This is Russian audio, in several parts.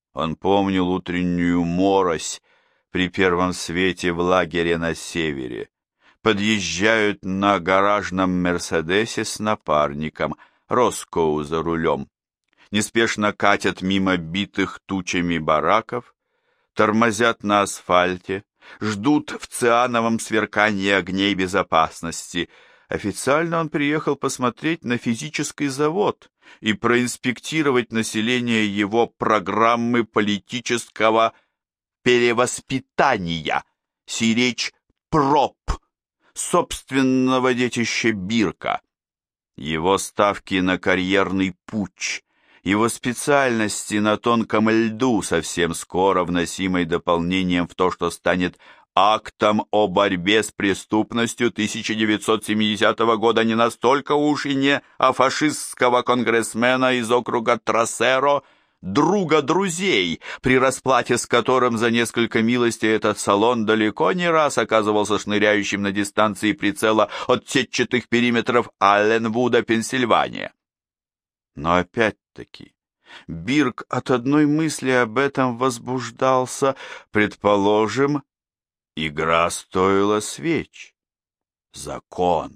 Он помнил утреннюю морось при первом свете в лагере на севере. Подъезжают на гаражном «Мерседесе» с напарником, Роскоу за рулем. Неспешно катят мимо битых тучами бараков, тормозят на асфальте, ждут в циановом сверкании огней безопасности. Официально он приехал посмотреть на физический завод и проинспектировать население его программы политического перевоспитания, сиречь проб, собственного детища Бирка, его ставки на карьерный путь, его специальности на тонком льду, совсем скоро вносимой дополнением в то, что станет актом о борьбе с преступностью 1970 года не настолько уж и не фашистского конгрессмена из округа Трасеро, друга друзей, при расплате с которым за несколько милостей этот салон далеко не раз оказывался шныряющим на дистанции прицела от сетчатых периметров Алленвуда, Пенсильвания. Но опять-таки Бирк от одной мысли об этом возбуждался. Предположим, игра стоила свеч. Закон.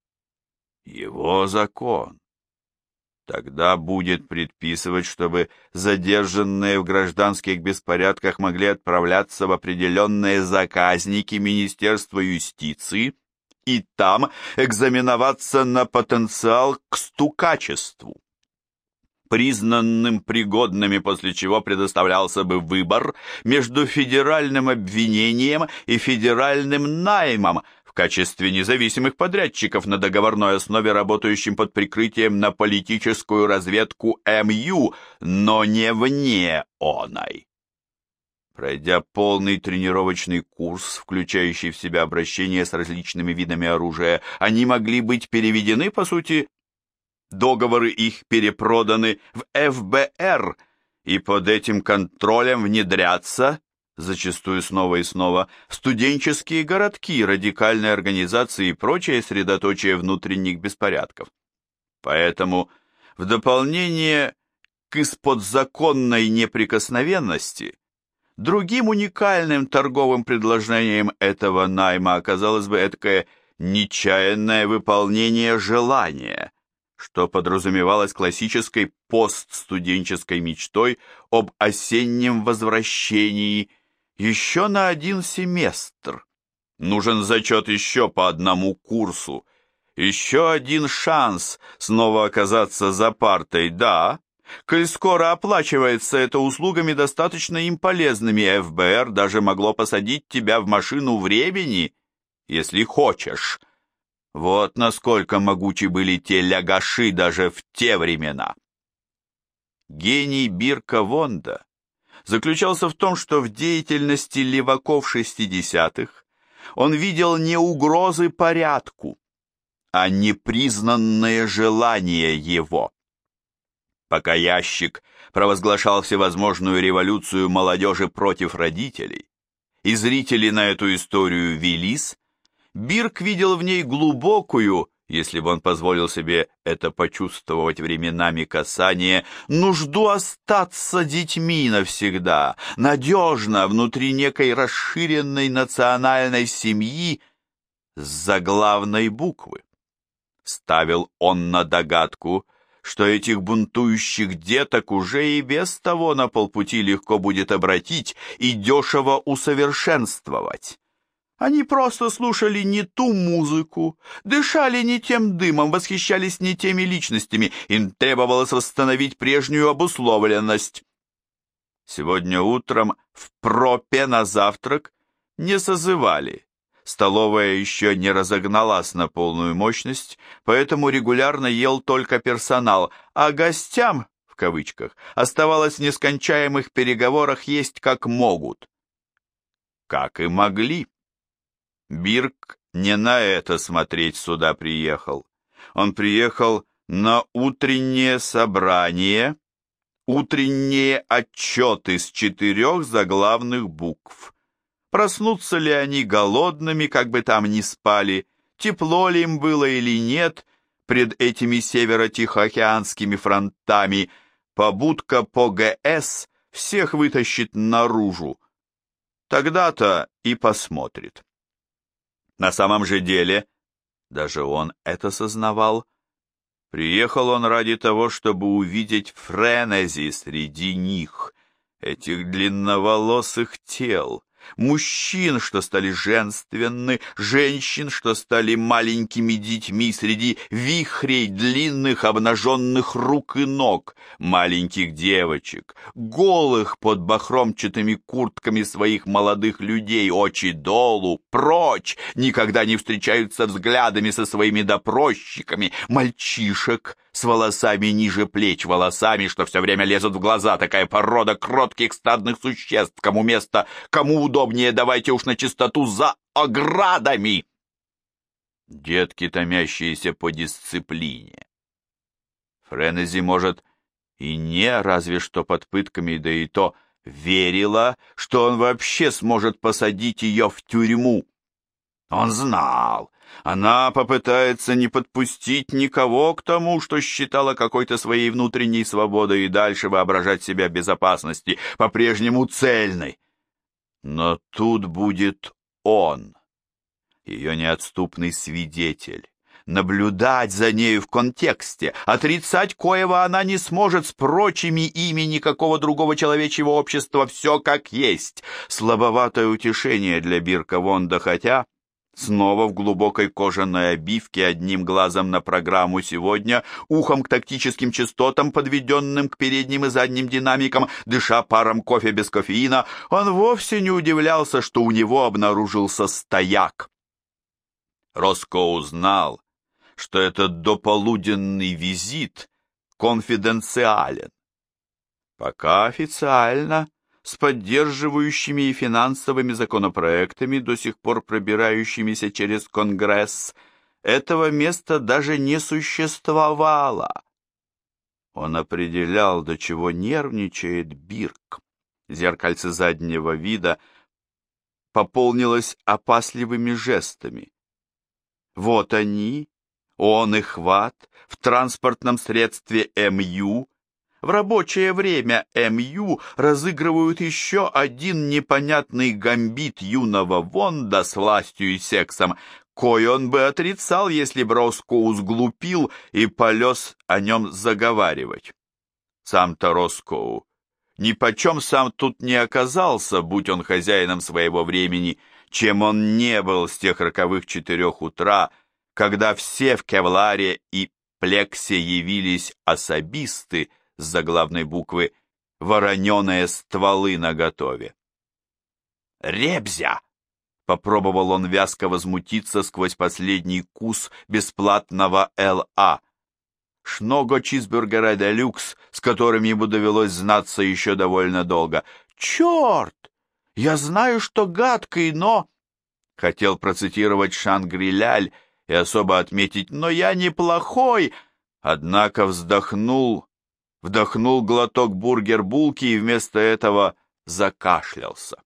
Его закон. Тогда будет предписывать, чтобы задержанные в гражданских беспорядках могли отправляться в определенные заказники Министерства юстиции и там экзаменоваться на потенциал к стукачеству. Признанным пригодными, после чего предоставлялся бы выбор между федеральным обвинением и федеральным наймом в качестве независимых подрядчиков на договорной основе, работающим под прикрытием на политическую разведку МЮ, но не вне оной. Пройдя полный тренировочный курс, включающий в себя обращение с различными видами оружия, они могли быть переведены, по сути, договоры их перепроданы в ФБР и под этим контролем внедряться, зачастую снова и снова, в студенческие городки, радикальные организации и прочее средоточие внутренних беспорядков. Поэтому в дополнение к исподзаконной неприкосновенности другим уникальным торговым предложением этого найма оказалось бы эдакое нечаянное выполнение желания, что подразумевалось классической постстуденческой мечтой об осеннем возвращении еще на один семестр. Нужен зачет еще по одному курсу, еще один шанс снова оказаться за партой, да. Коль скоро оплачивается это услугами, достаточно им полезными, ФБР даже могло посадить тебя в машину времени, если хочешь. Вот насколько могучи были те лягаши даже в те времена. Гений Бирка Вонда заключался в том, что в деятельности леваков 60-х он видел не угрозы порядку, а непризнанное желание его. Пока ящик провозглашал всевозможную революцию молодежи против родителей, и зрители на эту историю велись, Бирк видел в ней глубокую, если бы он позволил себе это почувствовать временами касание, нужду остаться детьми навсегда, надежно внутри некой расширенной национальной семьи с заглавной буквы. Ставил он на догадку, что этих бунтующих деток уже и без того на полпути легко будет обратить и дешево усовершенствовать. Они просто слушали не ту музыку, дышали не тем дымом, восхищались не теми личностями, им требовалось восстановить прежнюю обусловленность. Сегодня утром в пропе на завтрак не созывали. Столовая еще не разогналась на полную мощность, поэтому регулярно ел только персонал, а гостям, в кавычках, оставалось в нескончаемых переговорах есть как могут. Как и могли. Бирк не на это смотреть сюда приехал. Он приехал на утреннее собрание, утренние отчеты с 4 заглавных букв. Проснутся ли они голодными, как бы там ни спали, тепло ли им было или нет, пред этими северо-тихоокеанскими фронтами, побудка по ГС всех вытащит наружу. Тогда-то и посмотрит. На самом же деле, даже он это сознавал, приехал он ради того, чтобы увидеть френези среди них, этих длинноволосых тел, мужчин, что стали женственны, женщин, что стали маленькими детьми среди вихрей длинных обнаженных рук и ног, маленьких девочек, голых под бахромчатыми куртками своих молодых людей, очи долу, прочь, никогда не встречаются взглядами со своими допросчиками, мальчишек с волосами ниже плеч, волосами, что все время лезут в глаза, такая порода кротких стадных существ, кому место, кому удобнее, давайте уж на чистоту, за оградами. Детки, томящиеся по дисциплине. Френези, может, и не, разве что под пытками, да и то верила, что он вообще сможет посадить ее в тюрьму. Он знал, она попытается не подпустить никого к тому, что считала какой-то своей внутренней свободой, и дальше воображать себя в безопасности, по-прежнему цельной. Но тут будет он, ее неотступный свидетель, наблюдать за нею в контексте, отрицать коего она не сможет с прочими ими никакого другого человечьего общества, все как есть. Слабоватое утешение для Бирка Вонда, хотя... Снова в глубокой кожаной обивке, одним глазом на программу сегодня, ухом к тактическим частотам, подведенным к передним и задним динамикам, дыша паром кофе без кофеина, он вовсе не удивлялся, что у него обнаружился стояк. Роскоу знал, что этот дополуденный визит конфиденциален. Пока официально, с поддерживающими и финансовыми законопроектами, до сих пор пробирающимися через Конгресс, этого места даже не существовало. Он определял, до чего нервничает Бирк. Зеркальце заднего вида пополнилось опасливыми жестами. Вот они, он и Хват, в транспортном средстве МЮ, в рабочее время МЮ разыгрывают еще один непонятный гамбит юного Вонда с властью и сексом, кой он бы отрицал, если бы Роскоу сглупил и полез о нем заговаривать. Сам-то Роскоу нипочем сам тут не оказался, будь он хозяином своего времени, чем он не был с тех роковых 4 утра, когда все в кевларе и плексе явились особисты, с заглавной буквы «Вороненые стволы наготове». «Ребзя!» — попробовал он вязко возмутиться сквозь последний кус бесплатного ЛА. Шного чизбургера де люкс, с которым ему довелось знаться еще довольно долго. «Черт! Я знаю, что гадкий, но...» Хотел процитировать Шангри-Ляль и особо отметить «но я неплохой», однако вдохнул глоток бургер-булки и вместо этого закашлялся.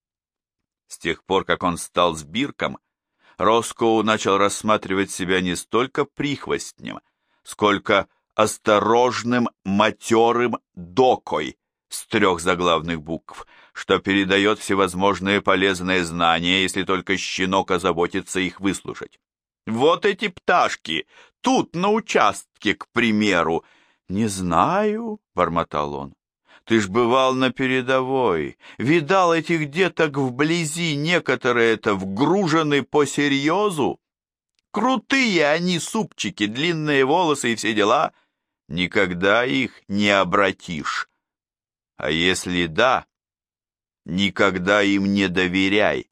С тех пор, как он стал с Бирком, Роскоу начал рассматривать себя не столько прихвостнем, сколько осторожным матерым докой с 3 заглавных букв, что передает всевозможные полезные знания, если только щенок озаботится их выслушать. Вот эти пташки, тут, на участке, к примеру. «Не знаю», — бормотал он, — «ты ж бывал на передовой, видал этих деток вблизи, некоторые-то вгружены по серьезу. Крутые они, супчики, длинные волосы и все дела, никогда их не обратишь. А если да, никогда им не доверяй.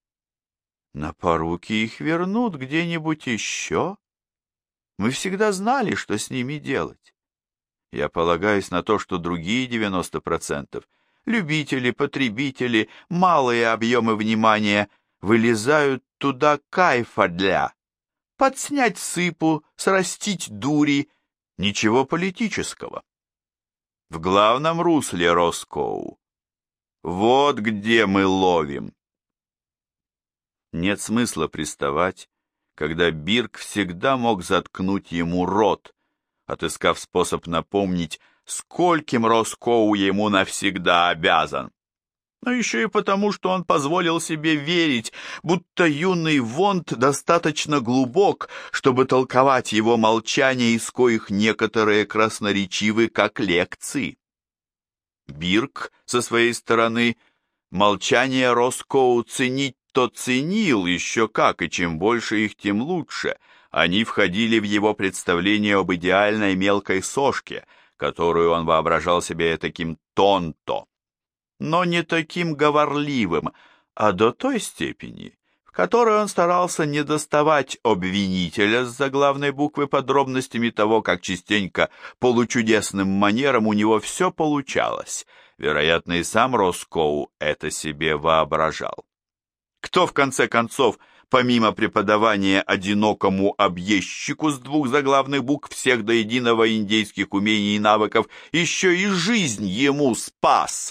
На поруки их вернут где-нибудь еще. Мы всегда знали, что с ними делать. Я полагаюсь на то, что другие 90%, любители, потребители, малые объемы внимания, вылезают туда кайфа для. Подснять сыпу, срастить дури, ничего политического. В главном русле Роскоу. Вот где мы ловим. Нет смысла приставать, когда Бирк всегда мог заткнуть ему рот, отыскав способ напомнить скольким Роскоу ему навсегда обязан. Но еще и потому, что он позволил себе верить, будто юный Вонд достаточно глубок, чтобы толковать его молчание, из коих некоторые красноречивы, как лекции. Бирк, со своей стороны, молчание Роскоу ценить-то ценил, еще как, и чем больше их, тем лучше. Они входили в его представление об идеальной мелкой сошке, которую он воображал себе таким тонто, но не таким говорливым, а до той степени, в которой он старался не доставать обвинителя с заглавной буквы подробностями того, как частенько получудесным манером у него все получалось. Вероятно, и сам Роскоу это себе воображал. Кто, в конце концов, помимо преподавания одинокому объездчику с двух заглавных букв всех до единого индейских умений и навыков, еще и жизнь ему спас?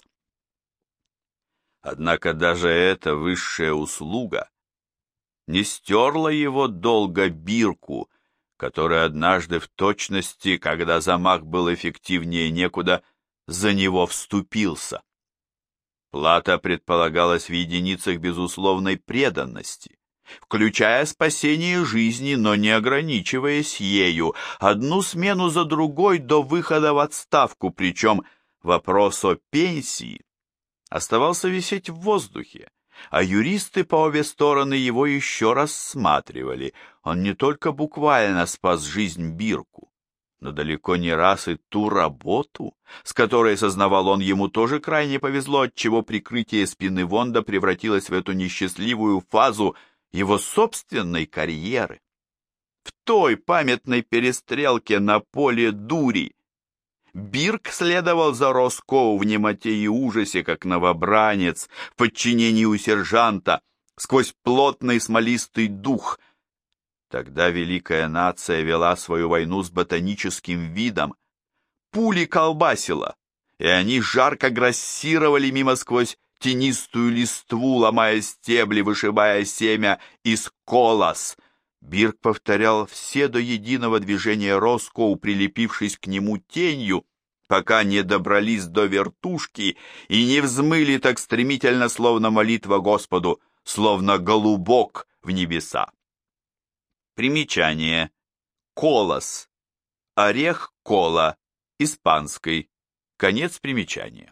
Однако даже эта высшая услуга не стерла его долга Бирку, который однажды в точности, когда замах был эффективнее некуда, за него вступился. Плата предполагалась в единицах безусловной преданности, включая спасение жизни, но не ограничиваясь ею, одну смену за другой до выхода в отставку, причем вопрос о пенсии оставался висеть в воздухе, а юристы по обе стороны его еще рассматривали. Он не только буквально спас жизнь Бирку, но далеко не раз и ту работу, с которой, сознавал он, ему тоже крайне повезло, отчего прикрытие спины Вонда превратилось в эту несчастливую фазу его собственной карьеры. В той памятной перестрелке на поле дури Бирк следовал за Роскоу в немоте и ужасе, как новобранец, в подчинении у сержанта, сквозь плотный смолистый дух. Тогда великая нация вела свою войну с ботаническим видом. Пули колбасило, и они жарко грассировали мимо сквозь тенистую листву, ломая стебли, вышибая семя из колос. Бирк повторял все до единого движения Роскоу, прилепившись к нему тенью, пока не добрались до вертушки и не взмыли так стремительно, словно молитва Господу, словно голубок в небеса. Примечание. Колос. Орех кола. Испанский. Конец примечания.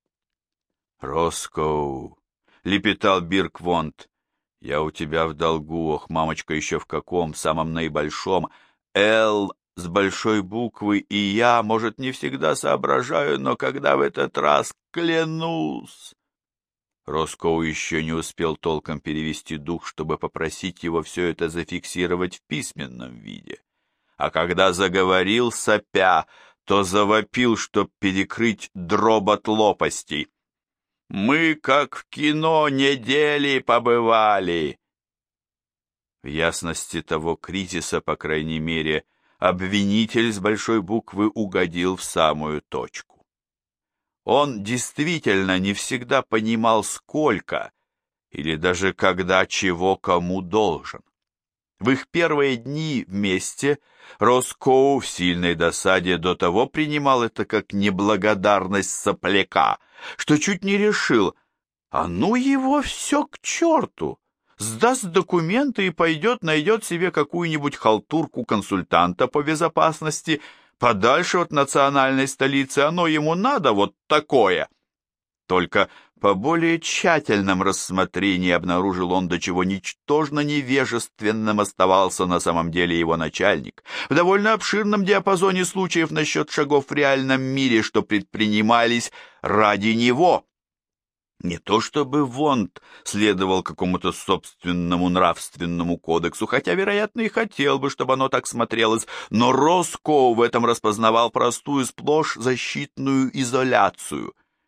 «Роскоу», — лепетал Бирк Вонд, — «я у тебя в долгу, ох, мамочка, еще в каком, самом наибольшом. «Л» с большой буквы, и я, может, не всегда соображаю, но когда в этот раз, клянусь...» Роскоу еще не успел толком перевести дух, чтобы попросить его все это зафиксировать в письменном виде. А когда заговорил, сопя, то завопил, чтоб перекрыть дробот лопастей. «Мы, как в кино, недели побывали!» В ясности того кризиса, по крайней мере, обвинитель с большой буквы угодил в самую точку. Он действительно не всегда понимал, сколько или даже когда чего кому должен. В их первые дни вместе Роскоу в сильной досаде до того принимал это как неблагодарность сопляка, что чуть не решил: а ну его все к черту! Сдаст документы и пойдет, найдет себе какую-нибудь халтурку консультанта по безопасности, подальше от национальной столицы. Оно ему надо вот такое. Только по более тщательном рассмотрении обнаружил он, до чего ничтожно невежественным оставался на самом деле его начальник. В довольно обширном диапазоне случаев насчет шагов в реальном мире, что предпринимались ради него. Не то чтобы Вонд следовал какому-то собственному нравственному кодексу, хотя, вероятно, и хотел бы, чтобы оно так смотрелось, но Роскоу в этом распознавал простую, сплошь защитную изоляцию.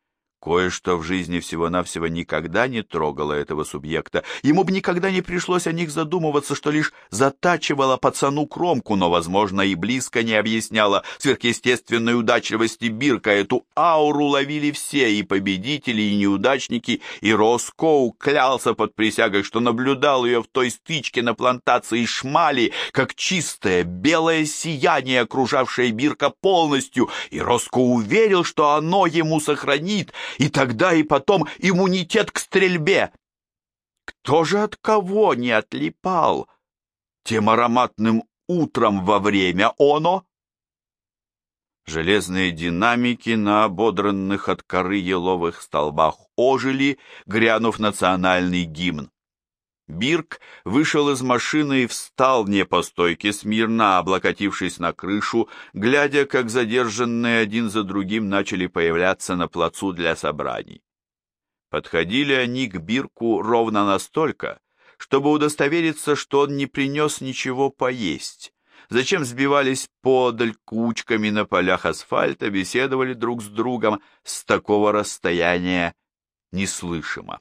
Кое-что в жизни всего-навсего никогда не трогало этого субъекта. Ему бы никогда не пришлось о них задумываться, что лишь затачивало пацану кромку, но, возможно, и близко не объясняло сверхъестественной удачливости Бирка. Эту ауру ловили все, и победители, и неудачники, и Роскоу клялся под присягой, что наблюдал ее в той стычке на плантации Шмали, как чистое белое сияние, окружавшее Бирка полностью, и Роскоу уверил, что оно ему сохранит и тогда, и потом иммунитет к стрельбе. Кто же от кого не отлипал тем ароматным утром во время оно? Железные динамики на ободранных от коры еловых столбах ожили, грянув национальный гимн. Бирк вышел из машины и встал не по стойке смирно, облокотившись на крышу, глядя, как задержанные один за другим начали появляться на плацу для собраний. Подходили они к Бирку ровно настолько, чтобы удостовериться, что он не принес ничего поесть. Зачем сбивались подаль кучками на полях асфальта, беседовали друг с другом с такого расстояния неслышимо.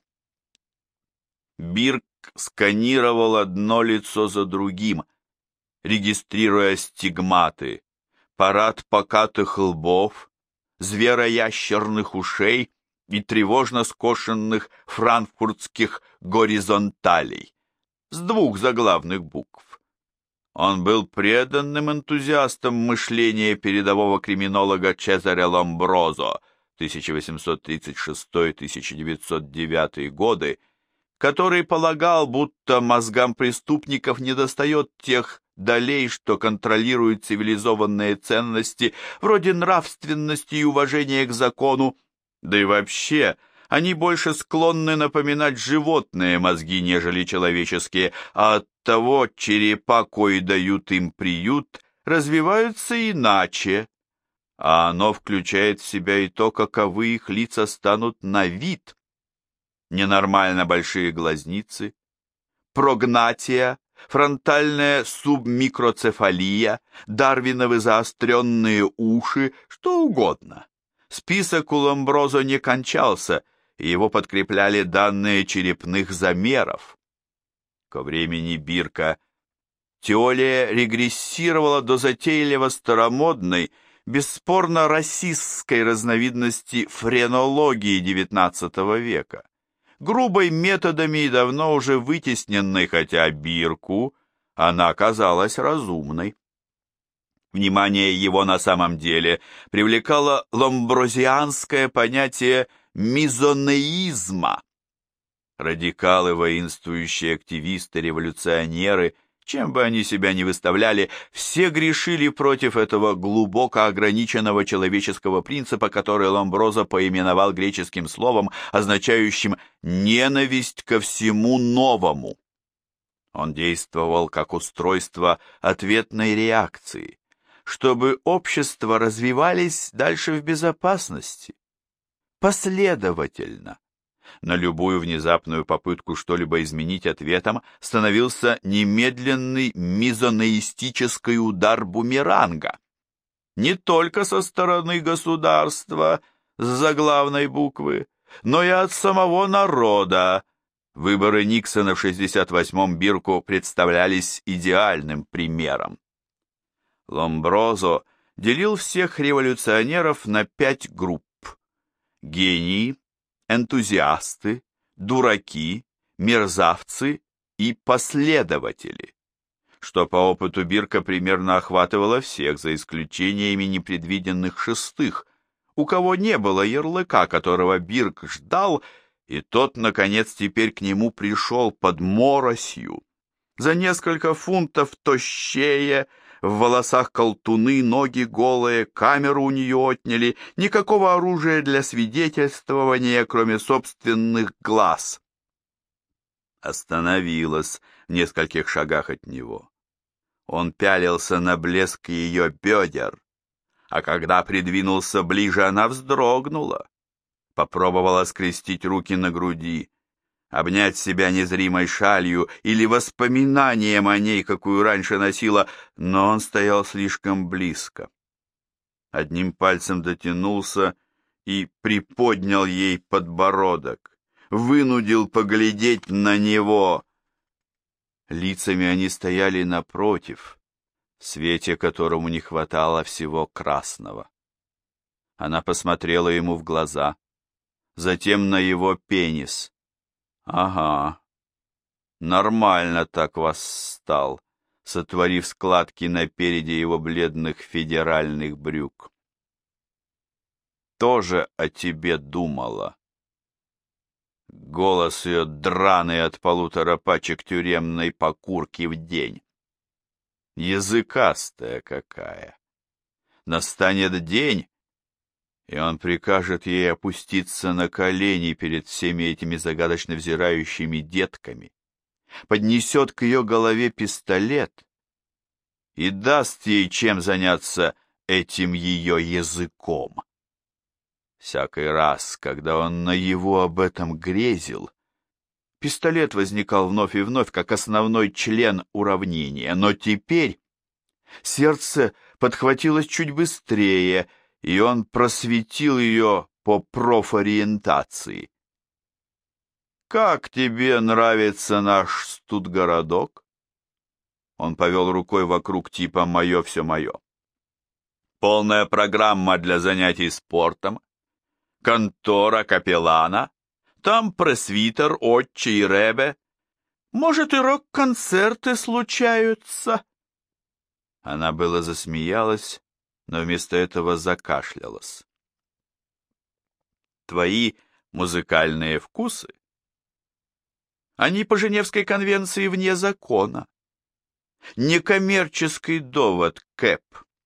Бирк сканировал одно лицо за другим, регистрируя стигматы, парад покатых лбов, звероящерных ушей и тревожно скошенных франкфуртских горизонталей с двух заглавных букв. Он был преданным энтузиастом мышления передового криминолога Чезаре Ломброзо 1836-1909 годы, который полагал, будто мозгам преступников недостает тех долей, что контролируют цивилизованные ценности, вроде нравственности и уважения к закону, да и вообще они больше склонны напоминать животные мозги, нежели человеческие, а оттого черепа, кои дают им приют, развиваются иначе, а оно включает в себя и то, каковы их лица станут на вид. Ненормально большие глазницы, прогнатия, фронтальная субмикроцефалия, дарвиновы заостренные уши, что угодно. Список у Ломброзо не кончался, и его подкрепляли данные черепных замеров. Ко времени Бирка теория регрессировала до затейливо старомодной, бесспорно расистской разновидности френологии XIX века, грубой методами и давно уже вытесненной, хотя Бирку она казалась разумной. Внимание его на самом деле привлекало ломброзианское понятие мизонеизма. Радикалы, воинствующие активисты, революционеры, чем бы они себя ни выставляли, все грешили против этого глубоко ограниченного человеческого принципа, который Ломброзо поименовал греческим словом, означающим «ненависть ко всему новому». Он действовал как устройство ответной реакции, чтобы общества развивались дальше в безопасности, последовательно. На любую внезапную попытку что-либо изменить ответом становился немедленный мизонеистический удар бумеранга. Не только со стороны государства с заглавной буквы, но и от самого народа. Выборы Никсона в 68-м Бирку представлялись идеальным примером. Ломброзо делил всех революционеров на 5 групп: гении, энтузиасты, дураки, мерзавцы и последователи, что по опыту Бирка примерно охватывало всех, за исключениями непредвиденных шестых, у кого не было ярлыка, которого Бирк ждал, и тот, наконец, теперь к нему пришел под моросью. За несколько фунтов тощее, в волосах колтуны, ноги голые, камеру у нее отняли, никакого оружия для свидетельствования, кроме собственных глаз. Остановилась в нескольких шагах от него. Он пялился на блеск ее бедер, а когда придвинулся ближе, она вздрогнула, попробовала скрестить руки на груди, обнять себя незримой шалью или воспоминанием о ней, какую раньше носила, но он стоял слишком близко. Одним пальцем дотянулся и приподнял ей подбородок, вынудил поглядеть на него. Лицами они стояли напротив, в свете которому не хватало всего красного. Она посмотрела ему в глаза, затем на его пенис. «Ага, нормально так восстал», сотворив складки на переде его бледных федеральных брюк. «Тоже о тебе думала». Голос ее драный от 1,5 пачек тюремной покурки в день. Языкастая какая. Настанет день, и он прикажет ей опуститься на колени перед всеми этими загадочно взирающими детками, поднесет к ее голове пистолет и даст ей чем заняться этим ее языком. Всякий раз, когда он наяву об этом грезил, пистолет возникал вновь и вновь, как основной член уравнения, но теперь сердце подхватилось чуть быстрее, и он просветил ее по профориентации. «Как тебе нравится наш студгородок?» Он повел рукой вокруг типа «Мое все мое». «Полная программа для занятий спортом, контора капеллана, там пресвитер, отче и ребе. Может, и рок-концерты случаются?» Она было засмеялась, но вместо этого закашлялась. «Твои музыкальные вкусы? Они по Женевской конвенции вне закона. Некоммерческий довод, Кэп».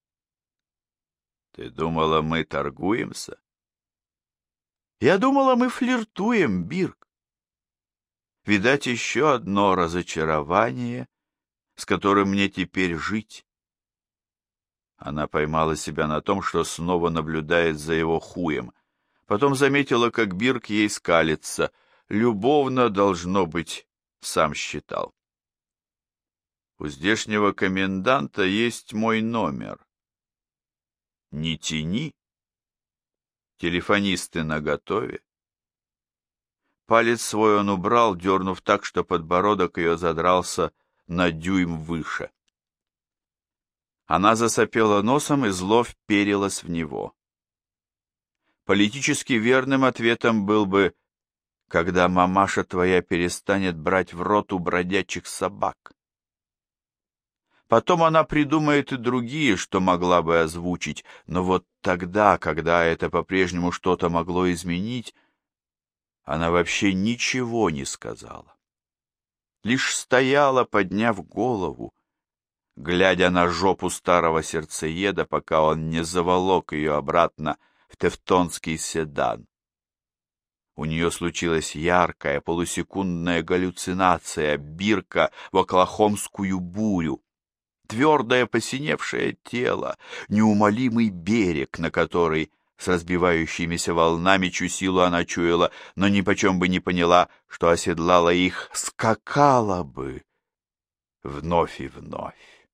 «Ты думала, мы торгуемся?» «Я думала, мы флиртуем, Бирк. Видать, еще одно разочарование, с которым мне теперь жить». Она поймала себя на том, что снова наблюдает за его хуем. Потом заметила, как Бирк ей скалится. Любовно, должно быть, сам считал. «У здешнего коменданта есть мой номер. Не тяни. Телефонисты наготове». Палец свой он убрал, дернув так, что подбородок ее задрался на дюйм выше. Она засопела носом и зло вперилась в него. Политически верным ответом был бы: «Когда мамаша твоя перестанет брать в рот у бродячих собак». Потом она придумает и другие, что могла бы озвучить, но вот тогда, когда это по-прежнему что-то могло изменить, она вообще ничего не сказала. Лишь стояла, подняв голову, глядя на жопу старого сердцееда, пока он не заволок ее обратно в тевтонский седан. У нее случилась яркая полусекундная галлюцинация Бирка в оклахомскую бурю. Твердое посиневшее тело, неумолимый берег, на который с разбивающимися волнами чью силу она чуяла, но нипочем бы не поняла, что оседлала их, скакала бы вновь и вновь.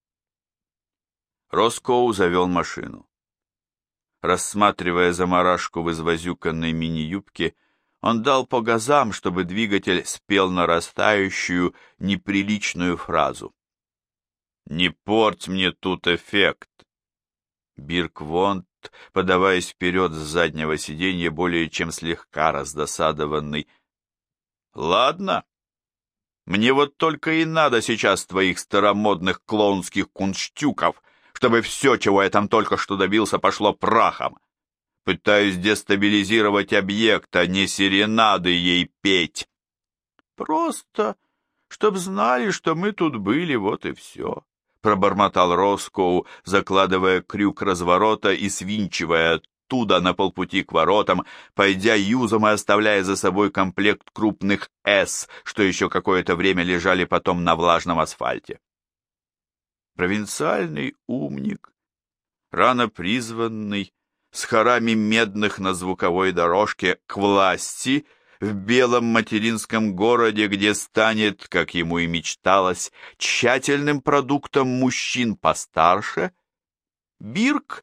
Роскоу завел машину. Рассматривая заморашку в извозюканной мини-юбке, он дал по газам, чтобы двигатель спел нарастающую, неприличную фразу. «Не порть мне тут эффект!» Бирк Вонт, подаваясь вперед с заднего сиденья, более чем слегка раздосадованный. «Ладно, мне вот только и надо сейчас твоих старомодных клоунских кунштюков, чтобы все, чего я там только что добился, пошло прахом. Пытаюсь дестабилизировать объект, а не серенады ей петь. Просто, чтоб знали, что мы тут были, вот и все», — пробормотал Роскоу, закладывая крюк разворота и свинчивая оттуда на полпути к воротам, пойдя юзом и оставляя за собой комплект крупных «С», что еще какое-то время лежали потом на влажном асфальте. Провинциальный умник, рано призванный, с хорами медных на звуковой дорожке к власти в белом материнском городе, где станет, как ему и мечталось, тщательным продуктом мужчин постарше, Бирк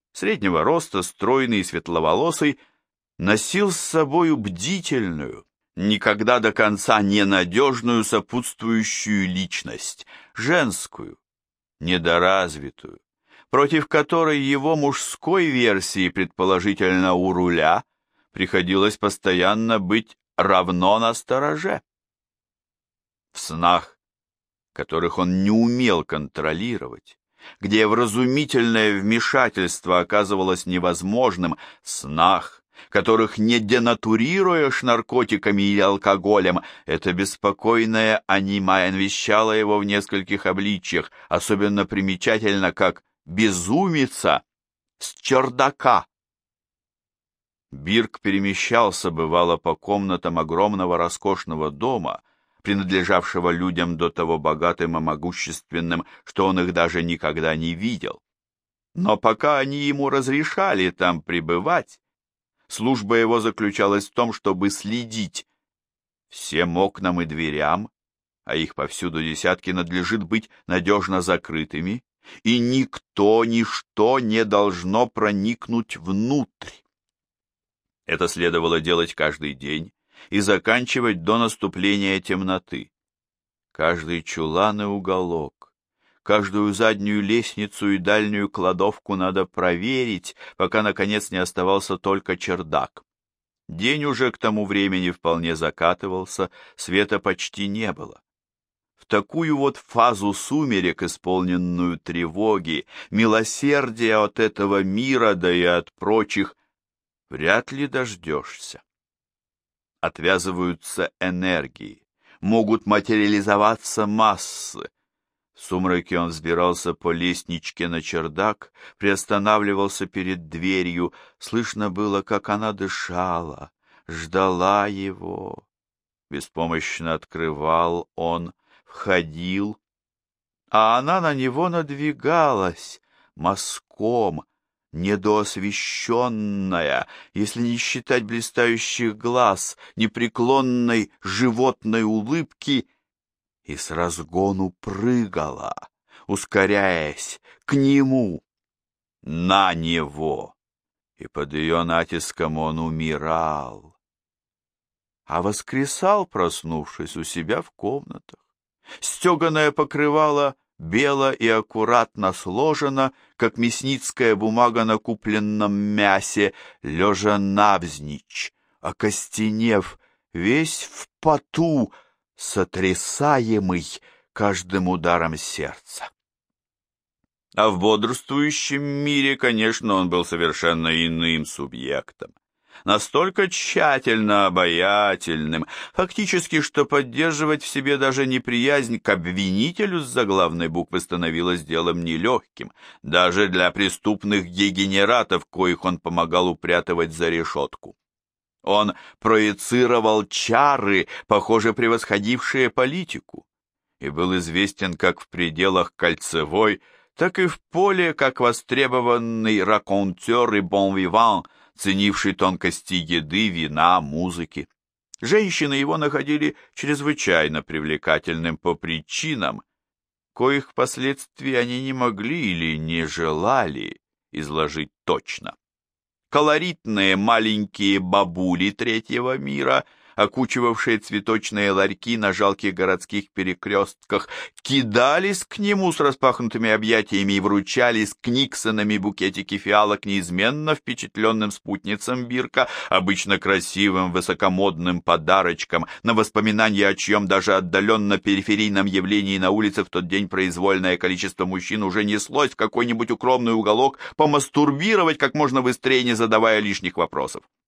среднего роста, стройный и светловолосый, носил с собою бдительную, никогда до конца ненадежную сопутствующую личность, женскую, недоразвитую, против которой его мужской версии, предположительно у руля, приходилось постоянно быть равно настороже. В снах, которых он не умел контролировать, где вразумительное вмешательство оказывалось невозможным, снах, которых не денатурируешь наркотиками или алкоголем, эта беспокойная анима вещала его в нескольких обличьях, особенно примечательно, как безумица с чердака. Бирк перемещался, бывало, по комнатам огромного роскошного дома, принадлежавшего людям до того богатым и могущественным, что он их даже никогда не видел. Но пока они ему разрешали там пребывать, служба его заключалась в том, чтобы следить всем окнам и дверям, а их повсюду десятки, надлежит быть надежно закрытыми, и никто, ничто не должно проникнуть внутрь. Это следовало делать каждый день и заканчивать до наступления темноты. Каждый чулан и уголок, каждую заднюю лестницу и дальнюю кладовку надо проверить, пока, наконец, не оставался только чердак. День уже к тому времени вполне закатывался, света почти не было. В такую вот фазу сумерек, исполненную тревоги, милосердия от этого мира, да и от прочих, вряд ли дождешься. Отвязываются энергии, могут материализоваться массы. В сумраке он взбирался по лестничке на чердак, приостанавливался перед дверью, слышно было, как она дышала, ждала его. Беспомощно открывал он, входил, а она на него надвигалась мазком, недоосвещенная, если не считать блистающих глаз, непреклонной животной улыбки, и с разгону прыгала, ускоряясь к нему, на него, и под ее натиском он умирал, а воскресал, проснувшись у себя в комнатах. Стеганое покрывало бело и аккуратно сложено, как мясницкая бумага на купленном мясе, лежа навзничь, окостенев, весь в поту, сотрясаемый каждым ударом сердца. А в бодрствующем мире, конечно, он был совершенно иным субъектом. Настолько тщательно обаятельным, фактически, что поддерживать в себе даже неприязнь к обвинителю с заглавной буквы становилось делом нелегким, даже для преступных дегенератов, коих он помогал упрятывать за решетку. Он проецировал чары, похоже, превосходившие политику, и был известен как в пределах кольцевой, так и в поле, как востребованный раконтер и бон-виван, ценивший тонкости еды, вина, музыки. Женщины его находили чрезвычайно привлекательным по причинам, коих впоследствии они не могли или не желали изложить точно. Колоритные маленькие бабули третьего мира, окучивавшие цветочные ларьки на жалких городских перекрестках, кидались к нему с распахнутыми объятиями и вручали с книксонами букетики фиалок неизменно впечатленным спутницам Бирка, обычно красивым высокомодным подарочком, на воспоминание о чьем даже отдаленно периферийном явлении на улице в тот день произвольное количество мужчин уже неслось в какой-нибудь укромный уголок помастурбировать как можно быстрее, не задавая лишних вопросов.